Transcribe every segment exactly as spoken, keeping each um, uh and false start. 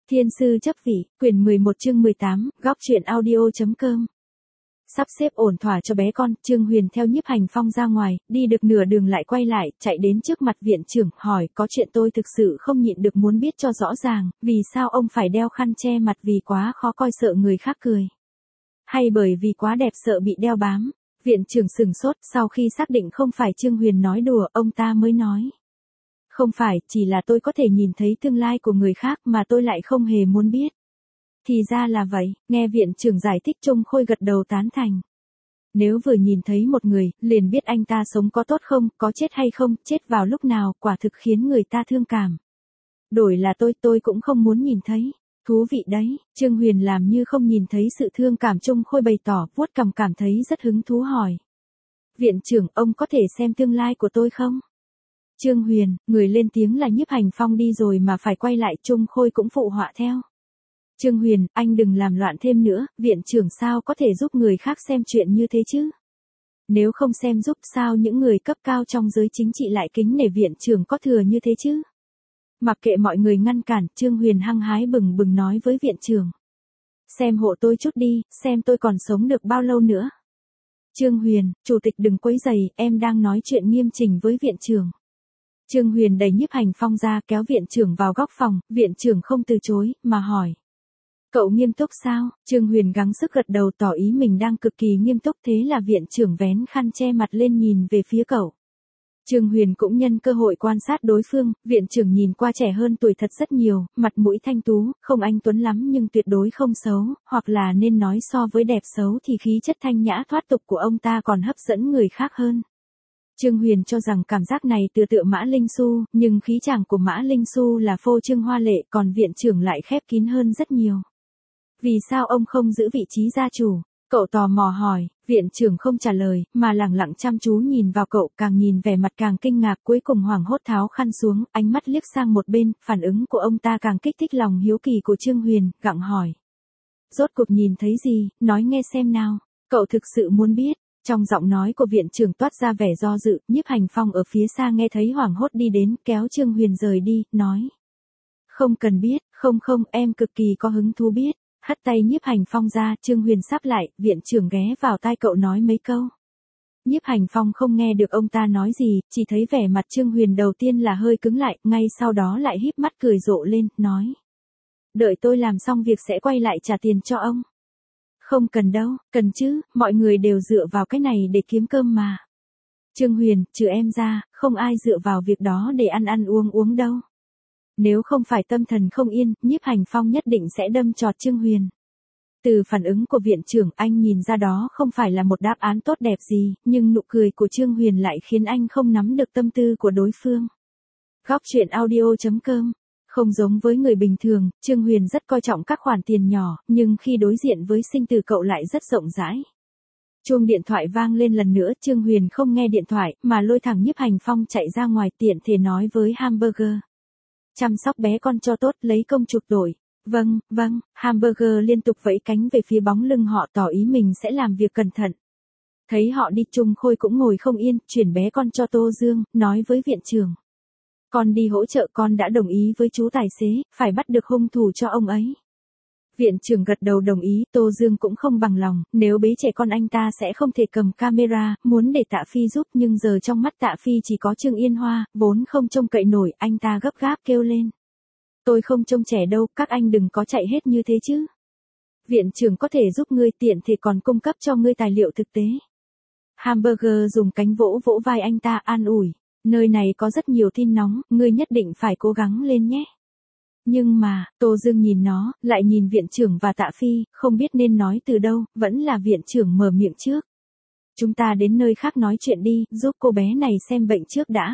Thiên sư chấp vị, quyển mười một chương mười tám, góc truyện audio.com. Sắp xếp ổn thỏa cho bé con, Trương Huyền theo Nhiếp Hành Phong ra ngoài, đi được nửa đường lại quay lại, chạy đến trước mặt viện trưởng, hỏi, có chuyện tôi thực sự không nhịn được muốn biết cho rõ ràng, vì sao ông phải đeo khăn che mặt vì quá khó coi sợ người khác cười? Hay bởi vì quá đẹp sợ bị đeo bám? Viện trưởng sừng sốt, sau khi xác định không phải Trương Huyền nói đùa, ông ta mới nói. Không phải, chỉ là tôi có thể nhìn thấy tương lai của người khác mà tôi lại không hề muốn biết. Thì ra là vậy, nghe viện trưởng giải thích Trung Khôi gật đầu tán thành. Nếu vừa nhìn thấy một người, liền biết anh ta sống có tốt không, có chết hay không, chết vào lúc nào, quả thực khiến người ta thương cảm. Đổi là tôi, tôi cũng không muốn nhìn thấy. Thú vị đấy, Trương Huyền làm như không nhìn thấy sự thương cảm Trung Khôi bày tỏ, vuốt cằm cảm thấy rất hứng thú hỏi. Viện trưởng, ông có thể xem tương lai của tôi không? Trương Huyền, người lên tiếng là Nhiếp Hành Phong đi rồi mà phải quay lại, Trung Khôi cũng phụ họa theo. Trương Huyền, anh đừng làm loạn thêm nữa, viện trưởng sao có thể giúp người khác xem chuyện như thế chứ? Nếu không xem giúp sao những người cấp cao trong giới chính trị lại kính nể viện trưởng có thừa như thế chứ? Mặc kệ mọi người ngăn cản, Trương Huyền hăng hái bừng bừng nói với viện trưởng. Xem hộ tôi chút đi, xem tôi còn sống được bao lâu nữa. Trương Huyền, chủ tịch đừng quấy rầy, em đang nói chuyện nghiêm chỉnh với viện trưởng. Trương Huyền đẩy Nhiếp Hành Phong ra kéo viện trưởng vào góc phòng, viện trưởng không từ chối, mà hỏi. Cậu nghiêm túc sao? Trương Huyền gắng sức gật đầu tỏ ý mình đang cực kỳ nghiêm túc, thế là viện trưởng vén khăn che mặt lên nhìn về phía cậu. Trương Huyền cũng nhân cơ hội quan sát đối phương, viện trưởng nhìn qua trẻ hơn tuổi thật rất nhiều, mặt mũi thanh tú, không anh tuấn lắm nhưng tuyệt đối không xấu, hoặc là nên nói so với đẹp xấu thì khí chất thanh nhã thoát tục của ông ta còn hấp dẫn người khác hơn. Trương Huyền cho rằng cảm giác này tựa tựa Mã Linh Xu, nhưng khí chàng của Mã Linh Xu là phô trương hoa lệ, còn viện trưởng lại khép kín hơn rất nhiều. Vì sao ông không giữ vị trí gia chủ? Cậu tò mò hỏi, viện trưởng không trả lời, mà lẳng lặng chăm chú nhìn vào cậu, càng nhìn vẻ mặt càng kinh ngạc, cuối cùng hoảng hốt tháo khăn xuống, ánh mắt liếc sang một bên, phản ứng của ông ta càng kích thích lòng hiếu kỳ của Trương Huyền, gặng hỏi. Rốt cuộc nhìn thấy gì, nói nghe xem nào, cậu thực sự muốn biết. Trong giọng nói của viện trưởng toát ra vẻ do dự, Nhiếp Hành Phong ở phía xa nghe thấy hoảng hốt đi đến, kéo Trương Huyền rời đi, nói. Không cần biết, không không, em cực kỳ có hứng thú biết. Hất tay Nhiếp Hành Phong ra, Trương Huyền sắp lại, viện trưởng ghé vào tai cậu nói mấy câu. Nhiếp Hành Phong không nghe được ông ta nói gì, chỉ thấy vẻ mặt Trương Huyền đầu tiên là hơi cứng lại, ngay sau đó lại híp mắt cười rộ lên, nói. Đợi tôi làm xong việc sẽ quay lại trả tiền cho ông. Không cần đâu, cần chứ, mọi người đều dựa vào cái này để kiếm cơm mà. Trương Huyền, trừ em ra, không ai dựa vào việc đó để ăn ăn uống uống đâu. Nếu không phải tâm thần không yên, Nhiếp Hành Phong nhất định sẽ đâm chọt Trương Huyền. Từ phản ứng của viện trưởng, anh nhìn ra đó không phải là một đáp án tốt đẹp gì, nhưng nụ cười của Trương Huyền lại khiến anh không nắm được tâm tư của đối phương. Góc truyện audio.com. Không giống với người bình thường, Trương Huyền rất coi trọng các khoản tiền nhỏ, nhưng khi đối diện với sinh tử cậu lại rất rộng rãi. Chuông điện thoại vang lên lần nữa, Trương Huyền không nghe điện thoại, mà lôi thẳng Nhiếp Hành Phong chạy ra ngoài, tiện thể nói với Hamburger. Chăm sóc bé con cho tốt, lấy công chuộc đổi. Vâng, vâng, Hamburger liên tục vẫy cánh về phía bóng lưng họ, tỏ ý mình sẽ làm việc cẩn thận. Thấy họ đi, Trung Khôi cũng ngồi không yên, chuyển bé con cho Tô Dương, nói với viện trưởng. Con đi hỗ trợ, con đã đồng ý với chú tài xế, phải bắt được hung thủ cho ông ấy. Viện trưởng gật đầu đồng ý, Tô Dương cũng không bằng lòng, nếu bế trẻ con anh ta sẽ không thể cầm camera, muốn để Tạ Phi giúp, nhưng giờ trong mắt Tạ Phi chỉ có Trương Yên Hoa, vốn không trông cậy nổi, anh ta gấp gáp kêu lên. Tôi không trông trẻ đâu, các anh đừng có chạy hết như thế chứ. Viện trưởng có thể giúp ngươi, tiện thể còn cung cấp cho ngươi tài liệu thực tế. Hamburger dùng cánh vỗ vỗ vai anh ta, an ủi. Nơi này có rất nhiều tin nóng, ngươi nhất định phải cố gắng lên nhé. Nhưng mà, Tô Dương nhìn nó, lại nhìn viện trưởng và Tạ Phi, không biết nên nói từ đâu, vẫn là viện trưởng mở miệng trước. Chúng ta đến nơi khác nói chuyện đi, giúp cô bé này xem bệnh trước đã.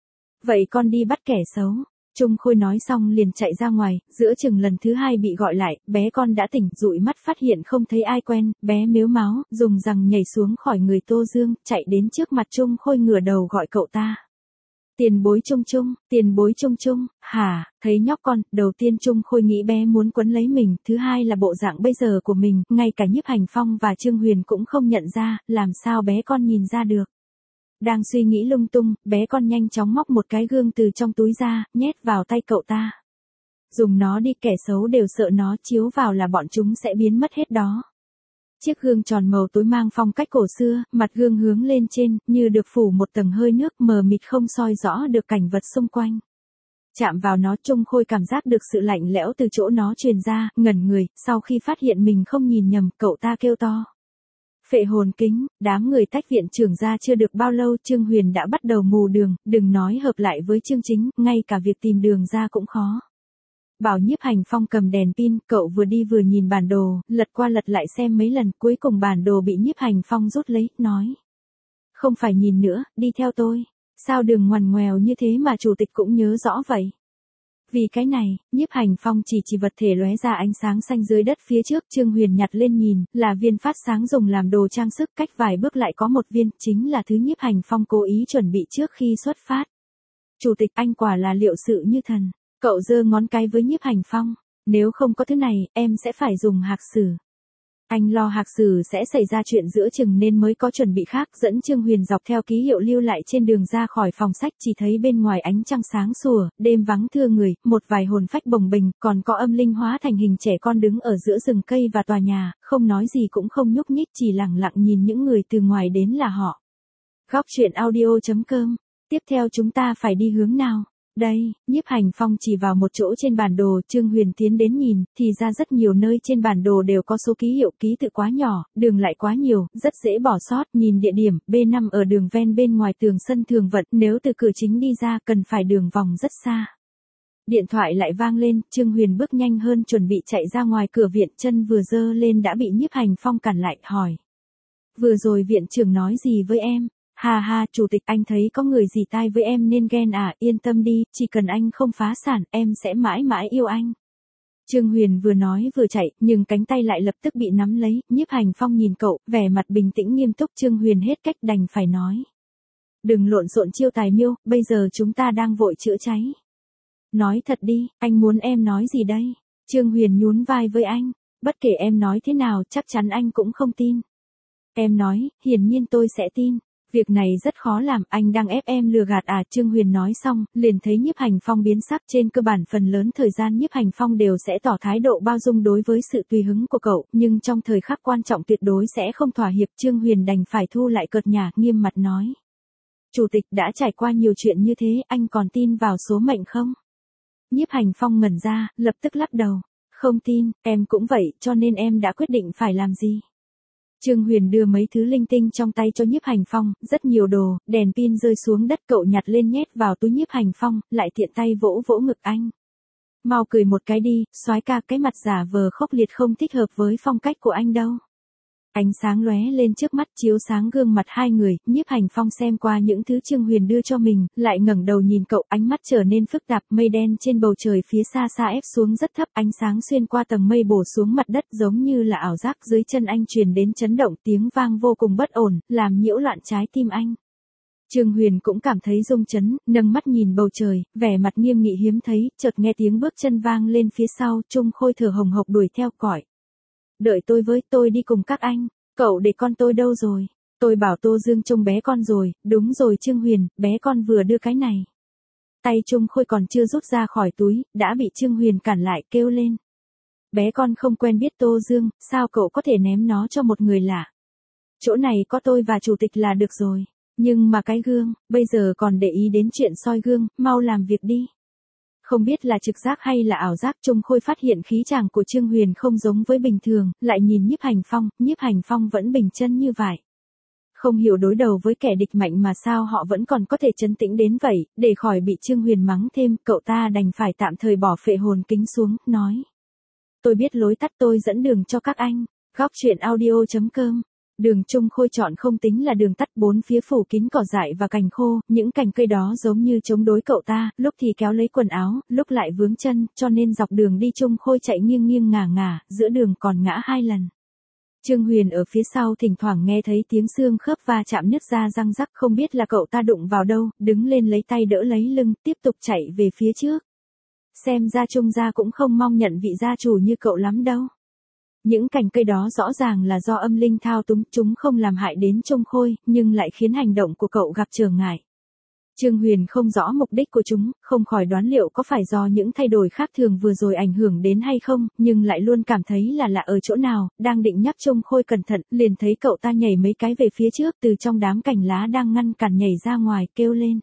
Vậy con đi bắt kẻ xấu. Trung Khôi nói xong liền chạy ra ngoài, giữa chừng lần thứ hai bị gọi lại, bé con đã tỉnh, dụi mắt phát hiện không thấy ai quen, bé mếu máo, dùng rằng nhảy xuống khỏi người Tô Dương, chạy đến trước mặt Trung Khôi ngửa đầu gọi cậu ta. Tiền bối Trung Trung, tiền bối Trung Trung, hả, thấy nhóc con, đầu tiên Trung Khôi nghĩ bé muốn quấn lấy mình, thứ hai là bộ dạng bây giờ của mình, ngay cả Nhiếp Hành Phong và Trương Huyền cũng không nhận ra, làm sao bé con nhìn ra được. Đang suy nghĩ lung tung, bé con nhanh chóng móc một cái gương từ trong túi ra, nhét vào tay cậu ta. Dùng nó đi kẻ xấu đều sợ nó chiếu vào là bọn chúng sẽ biến mất hết đó. Chiếc gương tròn màu tối mang phong cách cổ xưa, mặt gương hướng lên trên, như được phủ một tầng hơi nước mờ mịt không soi rõ được cảnh vật xung quanh. Chạm vào nó Chung Khôi cảm giác được sự lạnh lẽo từ chỗ nó truyền ra, ngẩn người, sau khi phát hiện mình không nhìn nhầm, cậu ta kêu to. Phệ hồn kính, đám người tách viện trưởng ra chưa được bao lâu Trương Huyền đã bắt đầu mù đường, đừng nói hợp lại với Trương Chính, ngay cả việc tìm đường ra cũng khó. Bảo Nhiếp Hành Phong cầm đèn pin, cậu vừa đi vừa nhìn bản đồ, lật qua lật lại xem mấy lần, cuối cùng bản đồ bị Nhiếp Hành Phong rút lấy, nói. Không phải nhìn nữa, đi theo tôi. Sao đường ngoằn ngoèo như thế mà chủ tịch cũng nhớ rõ vậy? Vì cái này, Nhiếp Hành Phong chỉ chỉ vật thể lóe ra ánh sáng xanh dưới đất phía trước, Trương Huyền nhặt lên nhìn, là viên phát sáng dùng làm đồ trang sức, cách vài bước lại có một viên, chính là thứ Nhiếp Hành Phong cố ý chuẩn bị trước khi xuất phát. Chủ tịch, anh quả là liệu sự như thần. Cậu giơ ngón cái với Nhiếp Hành Phong, nếu không có thứ này, em sẽ phải dùng hạc sử. Anh lo hạc sử sẽ xảy ra chuyện giữa chừng nên mới có chuẩn bị khác, dẫn Trương Huyền dọc theo ký hiệu lưu lại trên đường ra khỏi phòng sách, chỉ thấy bên ngoài ánh trăng sáng sủa, đêm vắng thưa người, một vài hồn phách bồng bềnh, còn có âm linh hóa thành hình trẻ con đứng ở giữa rừng cây và tòa nhà, không nói gì cũng không nhúc nhích, chỉ lặng lặng nhìn những người từ ngoài đến là họ. Góc truyện audio chấm com. Tiếp theo chúng ta phải đi hướng nào? Đây, Nhiếp Hành Phong chỉ vào một chỗ trên bản đồ, Trương Huyền tiến đến nhìn, thì ra rất nhiều nơi trên bản đồ đều có số ký hiệu, ký tự quá nhỏ, đường lại quá nhiều, rất dễ bỏ sót, nhìn địa điểm, B năm ở đường ven bên ngoài tường sân thường vận, nếu từ cửa chính đi ra cần phải đường vòng rất xa. Điện thoại lại vang lên, Trương Huyền bước nhanh hơn chuẩn bị chạy ra ngoài cửa viện, chân vừa dơ lên đã bị Nhiếp Hành Phong cản lại, hỏi. Vừa rồi viện trưởng nói gì với em? Ha ha, chủ tịch, anh thấy có người dì tai với em nên ghen à, yên tâm đi, chỉ cần anh không phá sản, em sẽ mãi mãi yêu anh. Trương Huyền vừa nói vừa chạy, nhưng cánh tay lại lập tức bị nắm lấy, Nhiếp Hành Phong nhìn cậu, vẻ mặt bình tĩnh nghiêm túc, Trương Huyền hết cách đành phải nói. Đừng lộn xộn chiêu tài miêu, bây giờ chúng ta đang vội chữa cháy. Nói thật đi, anh muốn em nói gì đây? Trương Huyền nhún vai với anh, bất kể em nói thế nào chắc chắn anh cũng không tin. Em nói, hiển nhiên tôi sẽ tin. Việc này rất khó làm, anh đang ép em lừa gạt à? Trương Huyền nói xong, liền thấy Nhiếp Hành Phong biến sắc, trên cơ bản phần lớn thời gian Nhiếp Hành Phong đều sẽ tỏ thái độ bao dung đối với sự tùy hứng của cậu, nhưng trong thời khắc quan trọng tuyệt đối sẽ không thỏa hiệp. Trương Huyền đành phải thu lại cợt nhả, nghiêm mặt nói. Chủ tịch, đã trải qua nhiều chuyện như thế, anh còn tin vào số mệnh không? Nhiếp Hành Phong ngẩn ra, lập tức lắc đầu. Không tin, em cũng vậy, cho nên em đã quyết định phải làm gì? Trương Huyền đưa mấy thứ linh tinh trong tay cho Nhiếp Hành Phong, rất nhiều đồ, đèn pin rơi xuống đất cậu nhặt lên nhét vào túi Nhiếp Hành Phong, lại tiện tay vỗ vỗ ngực anh. Mau cười một cái đi, soái ca, cái mặt giả vờ khốc liệt không thích hợp với phong cách của anh đâu. Ánh sáng lóe lên trước mắt chiếu sáng gương mặt hai người, Nhiếp Hành Phong xem qua những thứ Trương Huyền đưa cho mình, lại ngẩng đầu nhìn cậu, ánh mắt trở nên phức tạp, mây đen trên bầu trời phía xa xa ép xuống rất thấp, ánh sáng xuyên qua tầng mây bổ xuống mặt đất giống như là ảo giác, dưới chân anh truyền đến chấn động, tiếng vang vô cùng bất ổn, làm nhiễu loạn trái tim anh. Trương Huyền cũng cảm thấy rung chấn, nâng mắt nhìn bầu trời, vẻ mặt nghiêm nghị hiếm thấy, chợt nghe tiếng bước chân vang lên phía sau, Chung Khôi thở hồng hộc đuổi theo cõi. Đợi tôi với, tôi đi cùng các anh. Cậu để con tôi đâu rồi? Tôi bảo Tô Dương trông bé con rồi. Đúng rồi Trương Huyền, bé con vừa đưa cái này. Tay Chung Khôi còn chưa rút ra khỏi túi, đã bị Trương Huyền cản lại, kêu lên. Bé con không quen biết Tô Dương, sao cậu có thể ném nó cho một người lạ? Chỗ này có tôi và chủ tịch là được rồi. Nhưng mà cái gương, bây giờ còn để ý đến chuyện soi gương, mau làm việc đi. Không biết là trực giác hay là ảo giác, Chung Khôi phát hiện khí chàng của Trương Huyền không giống với bình thường, lại nhìn Nhiếp Hành Phong, Nhiếp Hành Phong vẫn bình chân như vậy. Không hiểu đối đầu với kẻ địch mạnh mà sao họ vẫn còn có thể trấn tĩnh đến vậy, để khỏi bị Trương Huyền mắng thêm, cậu ta đành phải tạm thời bỏ phệ hồn kính xuống, nói. Tôi biết lối tắt, tôi dẫn đường cho các anh. Góc truyện audio chấm com. Đường Chung Khôi chọn không tính là đường tắt, bốn phía phủ kín cỏ dại và cành khô, những cành cây đó giống như chống đối cậu ta, lúc thì kéo lấy quần áo, lúc lại vướng chân, cho nên dọc đường đi Chung Khôi chạy nghiêng nghiêng ngả ngả, giữa đường còn ngã hai lần. Trương Huyền ở phía sau thỉnh thoảng nghe thấy tiếng xương khớp va chạm nứt ra răng rắc, không biết là cậu ta đụng vào đâu, đứng lên lấy tay đỡ lấy lưng, tiếp tục chạy về phía trước. Xem ra Chung gia cũng không mong nhận vị gia chủ như cậu lắm đâu. Những cành cây đó rõ ràng là do âm linh thao túng, chúng không làm hại đến Chung Khôi, nhưng lại khiến hành động của cậu gặp trở ngại. Trương Huyền không rõ mục đích của chúng, không khỏi đoán liệu có phải do những thay đổi khác thường vừa rồi ảnh hưởng đến hay không, nhưng lại luôn cảm thấy là lạ ở chỗ nào, đang định nhắc Trung Khôi cẩn thận, liền thấy cậu ta nhảy mấy cái về phía trước, từ trong đám cành lá đang ngăn cản nhảy ra ngoài, kêu lên.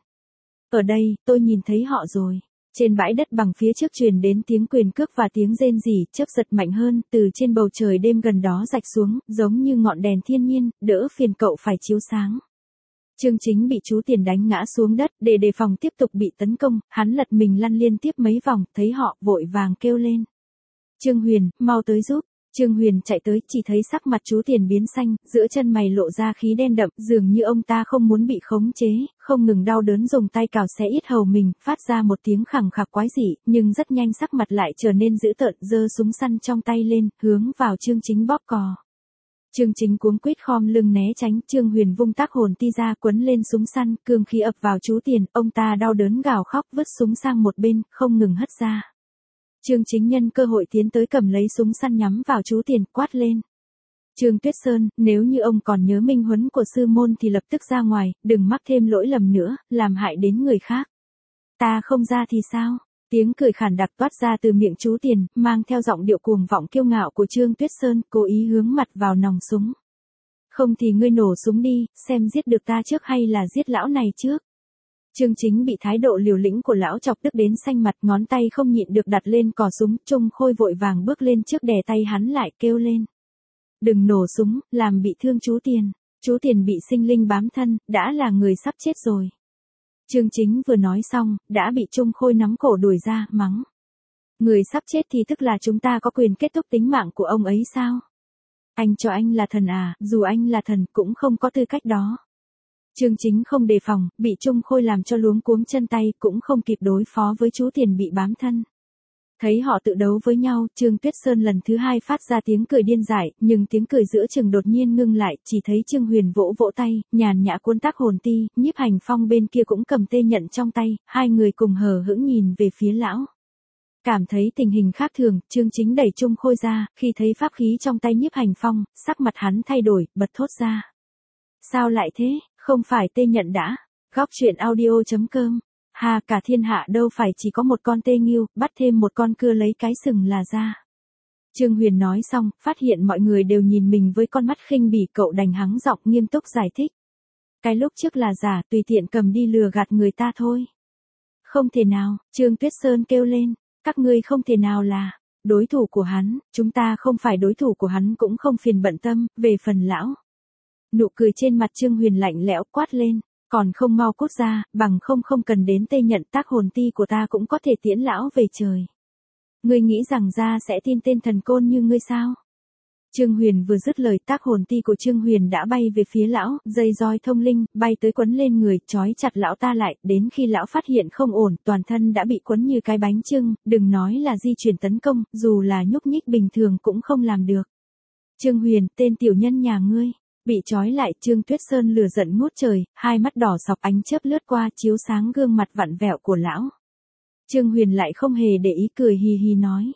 Ở đây, tôi nhìn thấy họ rồi. Trên bãi đất bằng phía trước truyền đến tiếng quyền cước và tiếng rên rỉ, chớp giật mạnh hơn, từ trên bầu trời đêm gần đó rạch xuống, giống như ngọn đèn thiên nhiên, đỡ phiền cậu phải chiếu sáng. Trương Chính bị chú Tiền đánh ngã xuống đất, để đề phòng tiếp tục bị tấn công, hắn lật mình lăn liên tiếp mấy vòng, thấy họ, vội vàng kêu lên. Trương Huyền, mau tới giúp. Trương Huyền chạy tới, chỉ thấy sắc mặt chú Tiền biến xanh, giữa chân mày lộ ra khí đen đậm, dường như ông ta không muốn bị khống chế, không ngừng đau đớn dùng tay cào xé yết hầu mình, phát ra một tiếng khẳng khặc quái dị, nhưng rất nhanh sắc mặt lại trở nên dữ tợn, giơ súng săn trong tay lên, hướng vào Trương Chính bóp cò. Trương Chính cuống quýt khom lưng né tránh, Trương Huyền vung tác hồn ti ra quấn lên súng săn, cương khí ập vào chú Tiền, ông ta đau đớn gào khóc vứt súng sang một bên, không ngừng hất ra. Trương Chính nhân cơ hội tiến tới cầm lấy súng săn nhắm vào chú Tiền, quát lên. Trương Tuyết Sơn, nếu như ông còn nhớ minh huấn của sư môn thì lập tức ra ngoài, đừng mắc thêm lỗi lầm nữa, làm hại đến người khác. Ta không ra thì sao? Tiếng cười khản đặc toát ra từ miệng chú Tiền, mang theo giọng điệu cuồng vọng kiêu ngạo của Trương Tuyết Sơn, cố ý hướng mặt vào nòng súng. Không thì ngươi nổ súng đi, xem giết được ta trước hay là giết lão này trước. Trương Chính bị thái độ liều lĩnh của lão chọc tức đến xanh mặt, ngón tay không nhịn được đặt lên cò súng, Trung Khôi vội vàng bước lên trước đè tay hắn lại, kêu lên. Đừng nổ súng, làm bị thương chú Tiền. Chú Tiền bị sinh linh bám thân, đã là người sắp chết rồi. Trương Chính vừa nói xong, đã bị Trung Khôi nắm cổ đuổi ra, mắng. Người sắp chết thì tức là chúng ta có quyền kết thúc tính mạng của ông ấy sao? Anh cho anh là thần à, dù anh là thần cũng không có tư cách đó. Trương Chính không đề phòng, bị Trung Khôi làm cho luống cuống chân tay, cũng không kịp đối phó với chú Tiền bị bám thân. Thấy họ tự đấu với nhau, Trương Tuyết Sơn lần thứ hai phát ra tiếng cười điên dại, nhưng tiếng cười giữa chừng đột nhiên ngưng lại, chỉ thấy Trương Huyền vỗ vỗ tay, nhàn nhã cuốn tác hồn ti, Nhiếp Hành Phong bên kia cũng cầm tê nhận trong tay, hai người cùng hờ hững nhìn về phía lão. Cảm thấy tình hình khác thường, Trương Chính đẩy Trung Khôi ra, khi thấy pháp khí trong tay Nhiếp Hành Phong, sắc mặt hắn thay đổi, bật thốt ra. Sao lại thế, không phải tê nhận đã? Góc truyện audio chấm com. Hà, cả thiên hạ đâu phải chỉ có một con tê nghiêu, bắt thêm một con cưa lấy cái sừng là ra. Trương Huyền nói xong, phát hiện mọi người đều nhìn mình với con mắt khinh bỉ, cậu đành hắng giọng nghiêm túc giải thích. Cái lúc trước là giả, tùy tiện cầm đi lừa gạt người ta thôi. Không thể nào, Trương Tuyết Sơn kêu lên, các ngươi không thể nào là đối thủ của hắn, chúng ta không phải đối thủ của hắn cũng không phiền bận tâm, về phần lão. Nụ cười trên mặt Trương Huyền lạnh lẽo, quát lên. Còn không mau cút ra, bằng không không cần đến tê nhận, tác hồn ti của ta cũng có thể tiễn lão về trời. Ngươi nghĩ rằng ra sẽ tin tên thần côn như ngươi sao? Trương Huyền vừa dứt lời, tác hồn ti của Trương Huyền đã bay về phía lão, dây roi thông linh, bay tới quấn lên người, trói chặt lão ta lại, đến khi lão phát hiện không ổn, toàn thân đã bị quấn như cái bánh chưng, đừng nói là di chuyển tấn công, dù là nhúc nhích bình thường cũng không làm được. Trương Huyền, tên tiểu nhân nhà ngươi. Bị trói lại, Trương Tuyết Sơn lửa giận ngút trời, hai mắt đỏ sọc ánh chớp lướt qua chiếu sáng gương mặt vặn vẹo của lão. Trương Huyền lại không hề để ý, cười hì hì nói.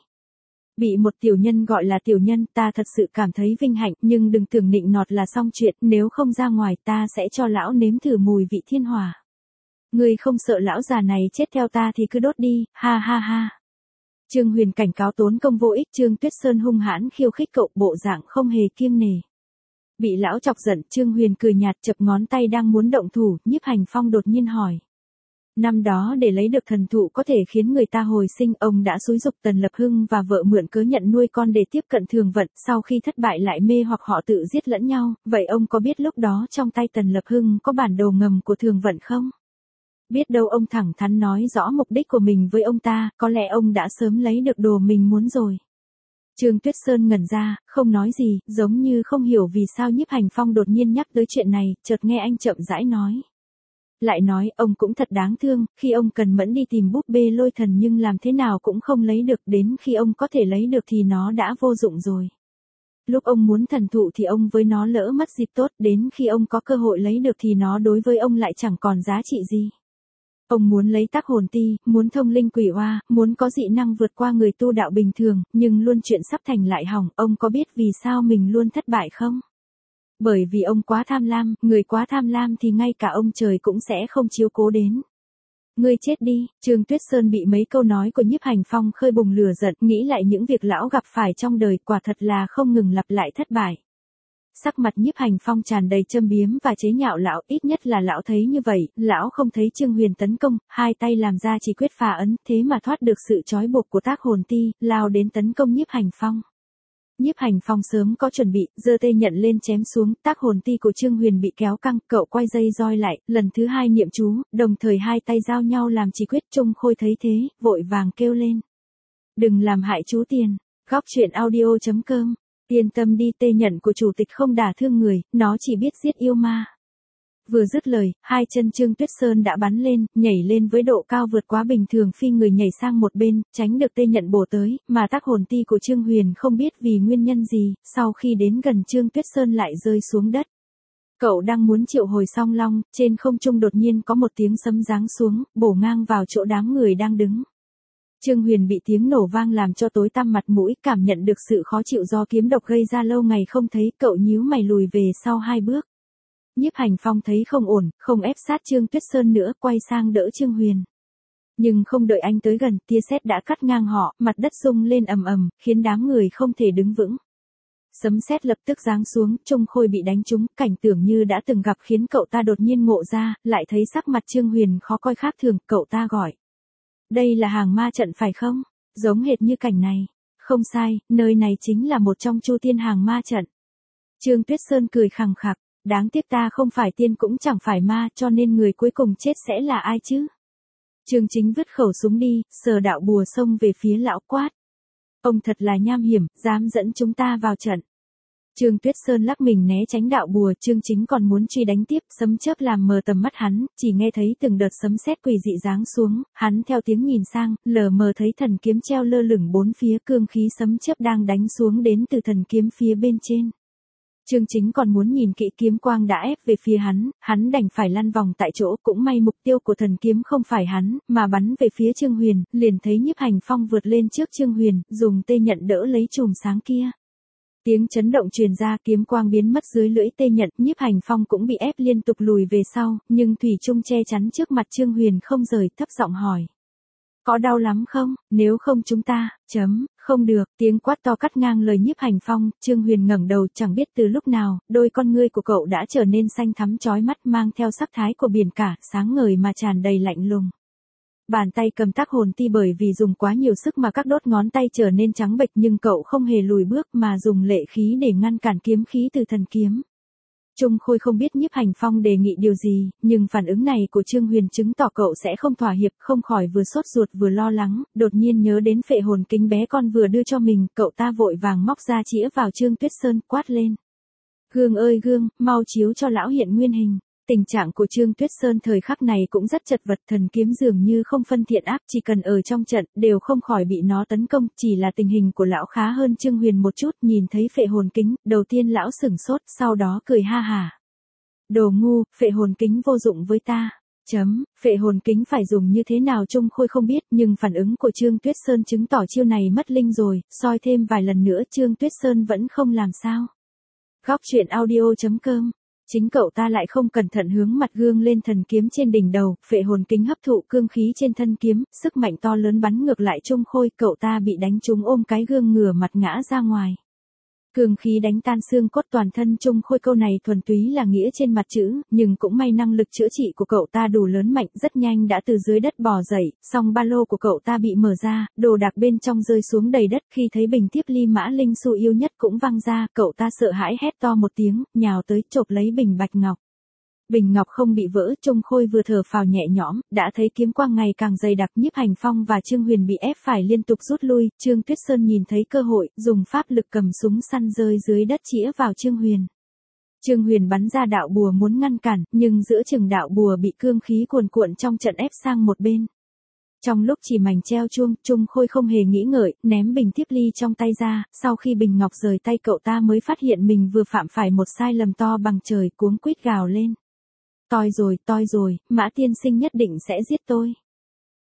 Bị một tiểu nhân gọi là tiểu nhân, ta thật sự cảm thấy vinh hạnh, nhưng đừng tưởng nịnh nọt là xong chuyện, nếu không ra ngoài ta sẽ cho lão nếm thử mùi vị thiên hỏa. Ngươi không sợ lão già này chết theo ta thì cứ đốt đi, ha ha ha. Trương Huyền cảnh cáo tốn công vô ích, Trương Tuyết Sơn hung hãn khiêu khích cậu, bộ dạng không hề kiêng nể. Bị lão chọc giận, Trương Huyền cười nhạt, chập ngón tay đang muốn động thủ, Nhiếp Hành Phong đột nhiên hỏi. Năm đó để lấy được thần thụ có thể khiến người ta hồi sinh, ông đã xúi giục Tần Lập Hưng và vợ mượn cớ nhận nuôi con để tiếp cận Thường Vận, sau khi thất bại lại mê hoặc họ tự giết lẫn nhau, vậy ông có biết lúc đó trong tay Tần Lập Hưng có bản đồ ngầm của Thường Vận không? Biết đâu ông thẳng thắn nói rõ mục đích của mình với ông ta, có lẽ ông đã sớm lấy được đồ mình muốn rồi. Trương Tuyết Sơn ngẩn ra, không nói gì, giống như không hiểu vì sao Nhiếp Hành Phong đột nhiên nhắc tới chuyện này, chợt nghe anh chậm rãi nói. Lại nói, ông cũng thật đáng thương, khi ông cần mẫn đi tìm búp bê lôi thần nhưng làm thế nào cũng không lấy được, đến khi ông có thể lấy được thì nó đã vô dụng rồi. Lúc ông muốn thần thụ thì ông với nó lỡ mất dịp tốt, đến khi ông có cơ hội lấy được thì nó đối với ông lại chẳng còn giá trị gì. Ông muốn lấy tác hồn ti, muốn thông linh quỷ oa, muốn có dị năng vượt qua người tu đạo bình thường, nhưng luôn chuyện sắp thành lại hỏng, ông có biết vì sao mình luôn thất bại không? Bởi vì ông quá tham lam, người quá tham lam thì ngay cả ông trời cũng sẽ không chiếu cố đến. Ngươi chết đi, Trương Tuyết Sơn bị mấy câu nói của Nhiếp Hành Phong khơi bùng lửa giận, nghĩ lại những việc lão gặp phải trong đời, quả thật là không ngừng lặp lại thất bại. Sắc mặt Nhiếp Hành Phong tràn đầy châm biếm và chế nhạo lão, ít nhất là lão thấy như vậy, lão không thấy Trương Huyền tấn công, hai tay làm ra chỉ quyết phá ấn, thế mà thoát được sự trói buộc của Tác Hồn Ti, lao đến tấn công Nhiếp Hành Phong. Nhiếp Hành Phong sớm có chuẩn bị, giơ tay nhận lên chém xuống, Tác Hồn Ti của Trương Huyền bị kéo căng, cậu quay dây roi lại, lần thứ hai niệm chú, đồng thời hai tay giao nhau làm chỉ quyết. Trung Khôi thấy thế, vội vàng kêu lên. Đừng làm hại chú Tiền. Góc truyện audio chấm com. Yên tâm đi, tê nhận của chủ tịch không đả thương người, nó chỉ biết giết yêu ma. Vừa dứt lời, hai chân Trương Tuyết Sơn đã bắn lên, nhảy lên với độ cao vượt quá bình thường, phi người nhảy sang một bên, tránh được tê nhận bổ tới, mà Tác Hồn Ti của Trương Huyền không biết vì nguyên nhân gì, sau khi đến gần Trương Tuyết Sơn lại rơi xuống đất. Cậu đang muốn triệu hồi Song Long, trên không trung đột nhiên có một tiếng sấm giáng xuống, bổ ngang vào chỗ đám người đang đứng. Trương Huyền bị tiếng nổ vang làm cho tối tăm mặt mũi, cảm nhận được sự khó chịu do kiếm độc gây ra lâu ngày không thấy, cậu nhíu mày lùi về sau hai bước. Nhiếp Hành Phong thấy không ổn, không ép sát Trương Tuyết Sơn nữa, quay sang đỡ Trương Huyền. Nhưng không đợi anh tới gần, tia sét đã cắt ngang họ, mặt đất rung lên ầm ầm, khiến đám người không thể đứng vững. Sấm sét lập tức giáng xuống, Trung Khôi bị đánh trúng, cảnh tượng như đã từng gặp khiến cậu ta đột nhiên ngộ ra, lại thấy sắc mặt Trương Huyền khó coi khác thường, cậu ta gọi. Đây là hàng ma trận phải không? Giống hệt như cảnh này. Không sai, nơi này chính là một trong Chu Tiên hàng ma trận. Trương Tuyết Sơn cười khằng khặc. Đáng tiếc ta không phải tiên cũng chẳng phải ma, cho nên người cuối cùng chết sẽ là ai chứ? Trương Chính vứt khẩu súng đi, sờ đạo bùa xông về phía lão quát. Ông thật là nham hiểm, dám dẫn chúng ta vào trận. Trương Tuyết Sơn lắc mình né tránh đạo bùa, Trương Chính còn muốn truy đánh tiếp, sấm chớp làm mờ tầm mắt hắn, chỉ nghe thấy từng đợt sấm sét quỷ dị giáng xuống, hắn theo tiếng nhìn sang, lờ mờ thấy thần kiếm treo lơ lửng bốn phía, cương khí sấm chớp đang đánh xuống đến từ thần kiếm phía bên trên. Trương Chính còn muốn nhìn kỹ, kiếm quang đã ép về phía hắn, hắn đành phải lăn vòng tại chỗ, cũng may mục tiêu của thần kiếm không phải hắn, mà bắn về phía Trương Huyền, liền thấy Nhiếp Hành Phong vượt lên trước Trương Huyền, dùng tê nhận đỡ lấy chùm sáng kia. Tiếng chấn động truyền ra, kiếm quang biến mất dưới lưỡi tê nhận, Nhiếp Hành Phong cũng bị ép liên tục lùi về sau, nhưng thủy chung che chắn trước mặt Trương Huyền không rời, thấp giọng hỏi. Có đau lắm không? Nếu không chúng ta, chấm, không được, tiếng quát to cắt ngang lời Nhiếp Hành Phong, Trương Huyền ngẩng đầu, chẳng biết từ lúc nào, đôi con ngươi của cậu đã trở nên xanh thắm chói mắt, mang theo sắc thái của biển cả, sáng ngời mà tràn đầy lạnh lùng. Bàn tay cầm Tác Hồn Ti bởi vì dùng quá nhiều sức mà các đốt ngón tay trở nên trắng bệch, nhưng cậu không hề lùi bước mà dùng lệ khí để ngăn cản kiếm khí từ thần kiếm. Trung Khôi không biết Nhiếp Hành Phong đề nghị điều gì, nhưng phản ứng này của Trương Huyền chứng tỏ cậu sẽ không thỏa hiệp, không khỏi vừa sốt ruột vừa lo lắng, đột nhiên nhớ đến phệ hồn kính bé con vừa đưa cho mình, cậu ta vội vàng móc ra chĩa vào Trương Tuyết Sơn, quát lên. Gương ơi gương, mau chiếu cho lão hiện nguyên hình. Tình trạng của Trương Tuyết Sơn thời khắc này cũng rất chật vật, thần kiếm dường như không phân thiện ác, chỉ cần ở trong trận, đều không khỏi bị nó tấn công, chỉ là tình hình của lão khá hơn Trương Huyền một chút, nhìn thấy phệ hồn kính, đầu tiên lão sửng sốt, sau đó cười ha hả. Đồ ngu, phệ hồn kính vô dụng với ta. Chấm, phệ hồn kính phải dùng như thế nào Trung Khôi không biết, nhưng phản ứng của Trương Tuyết Sơn chứng tỏ chiêu này mất linh rồi, soi thêm vài lần nữa Trương Tuyết Sơn vẫn không làm sao. Góc truyện audio chấm com. Chính cậu ta lại không cẩn thận hướng mặt gương lên thần kiếm trên đỉnh đầu, phệ hồn kính hấp thụ cương khí trên thân kiếm, sức mạnh to lớn bắn ngược lại Trung Khôi, cậu ta bị đánh trúng ôm cái gương ngửa mặt ngã ra ngoài. Cương khí đánh tan xương cốt toàn thân Trung Khôi, câu này thuần túy là nghĩa trên mặt chữ, nhưng cũng may năng lực chữa trị của cậu ta đủ lớn mạnh, rất nhanh đã từ dưới đất bò dậy, song ba lô của cậu ta bị mở ra, đồ đạc bên trong rơi xuống đầy đất, khi thấy bình tiếp ly mã linh su yêu nhất cũng văng ra, cậu ta sợ hãi hét to một tiếng, nhào tới chộp lấy bình bạch ngọc. Bình ngọc không bị vỡ, Trung Khôi vừa thở phào nhẹ nhõm, đã thấy kiếm quang ngày càng dày đặc, Nhiếp Hành Phong và Trương Huyền bị ép phải liên tục rút lui, Trương Tuyết Sơn nhìn thấy cơ hội, dùng pháp lực cầm súng săn rơi dưới đất chĩa vào Trương Huyền. Trương Huyền bắn ra đạo bùa muốn ngăn cản, nhưng giữa chừng đạo bùa bị cương khí cuồn cuộn trong trận ép sang một bên. Trong lúc chỉ mảnh treo chuông, Trung Khôi không hề nghĩ ngợi, ném bình tiếp ly trong tay ra, sau khi bình ngọc rời tay cậu ta mới phát hiện mình vừa phạm phải một sai lầm to bằng trời, cuống quýt gào lên. Toi rồi, toi rồi, Mã tiên sinh nhất định sẽ giết tôi.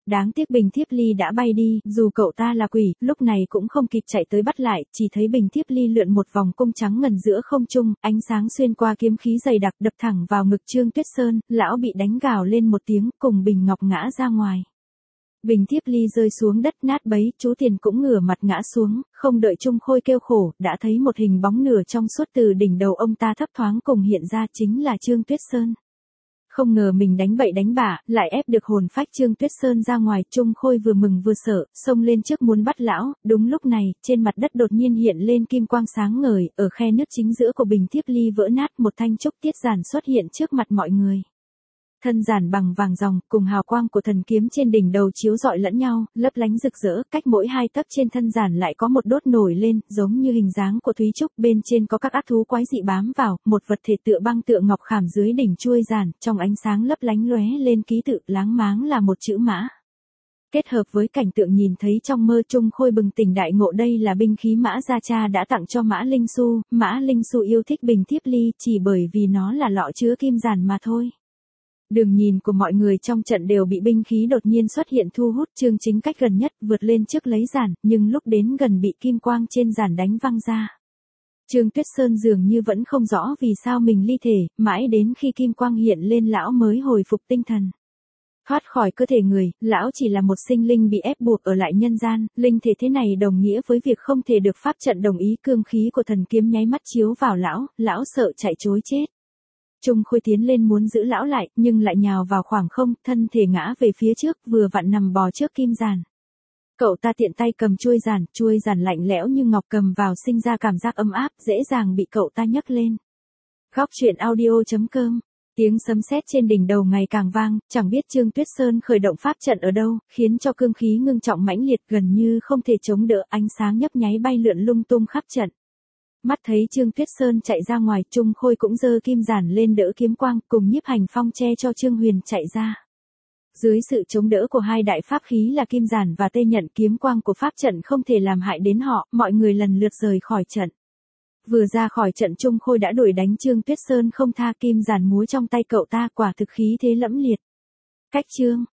đáng tiếc Bình Thiếp Ly đã bay đi, dù cậu ta là quỷ, lúc này cũng không kịp chạy tới bắt lại, chỉ thấy Bình Thiếp Ly lượn một vòng cung trắng ngần giữa không trung, ánh sáng xuyên qua kiếm khí dày đặc đập thẳng vào ngực Trương Tuyết Sơn, lão bị đánh gào lên một tiếng, cùng Bình Ngọc ngã ra ngoài. Bình Thiếp Ly rơi xuống đất nát bấy, chú Tiền cũng ngửa mặt ngã xuống, không đợi Trung Khôi kêu khổ, đã thấy một hình bóng nửa trong suốt từ đỉnh đầu ông ta thấp thoáng cùng hiện ra, chính là Trương Tuyết Sơn. Không ngờ mình đánh bậy đánh bạ, lại ép được hồn phách Trương Tuyết Sơn ra ngoài, Trung Khôi vừa mừng vừa sợ, xông lên trước muốn bắt lão, đúng lúc này, trên mặt đất đột nhiên hiện lên kim quang sáng ngời, ở khe nứt chính giữa của Bình Thiếp Ly vỡ nát, một thanh trúc tiết giản xuất hiện trước mặt mọi người. Thân giản bằng vàng ròng, cùng hào quang của thần kiếm trên đỉnh đầu chiếu rọi lẫn nhau, lấp lánh rực rỡ, cách mỗi hai tấc trên thân giản lại có một đốt nổi lên, giống như hình dáng của thúy trúc, bên trên có các ác thú quái dị bám vào, một vật thể tựa băng tựa ngọc khảm dưới đỉnh chuôi giản, trong ánh sáng lấp lánh lóe lên ký tự, láng máng là một chữ mã. Kết hợp với cảnh tượng nhìn thấy trong mơ, Trung Khôi bừng tỉnh đại ngộ, đây là binh khí Mã Gia Cha đã tặng cho Mã Linh Xu, Mã Linh Xu yêu thích Bình Thiếp Ly chỉ bởi vì nó là lọ chứa kim giản mà thôi. Đường nhìn của mọi người trong trận đều bị binh khí đột nhiên xuất hiện thu hút, Trương Chính cách gần nhất vượt lên trước lấy giản, nhưng lúc đến gần bị kim quang trên giản đánh văng ra. Trương Tuyết Sơn dường như vẫn không rõ vì sao mình ly thể, mãi đến khi kim quang hiện lên lão mới hồi phục tinh thần. Thoát khỏi cơ thể người, lão chỉ là một sinh linh bị ép buộc ở lại nhân gian, linh thể thế này đồng nghĩa với việc không thể được pháp trận đồng ý, cương khí của thần kiếm nháy mắt chiếu vào lão, lão sợ chạy trối chết. Trung Khôi tiến lên muốn giữ lão lại, nhưng lại nhào vào khoảng không, thân thể ngã về phía trước, vừa vặn nằm bò trước kim giản. Cậu ta tiện tay cầm chuôi giản, chuôi giản lạnh lẽo như ngọc, cầm vào sinh ra cảm giác ấm áp, dễ dàng bị cậu ta nhấc lên. Góc truyện audio chấm com. Tiếng sấm sét trên đỉnh đầu ngày càng vang, chẳng biết Trương Tuyết Sơn khởi động pháp trận ở đâu, khiến cho cương khí ngưng trọng mãnh liệt, gần như không thể chống đỡ, ánh sáng nhấp nháy bay lượn lung tung khắp trận. Mắt thấy Trương Tuyết Sơn chạy ra ngoài, Trung Khôi cũng giơ kim giản lên đỡ kiếm quang, cùng Nhiếp Hành Phong che cho Trương Huyền chạy ra. Dưới sự chống đỡ của hai đại pháp khí là kim giản và tê nhận, kiếm quang của pháp trận không thể làm hại đến họ, mọi người lần lượt rời khỏi trận. Vừa ra khỏi trận, Trung Khôi đã đuổi đánh Trương Tuyết Sơn không tha, kim giản múa trong tay cậu ta, quả thực khí thế lẫm liệt. Cách chương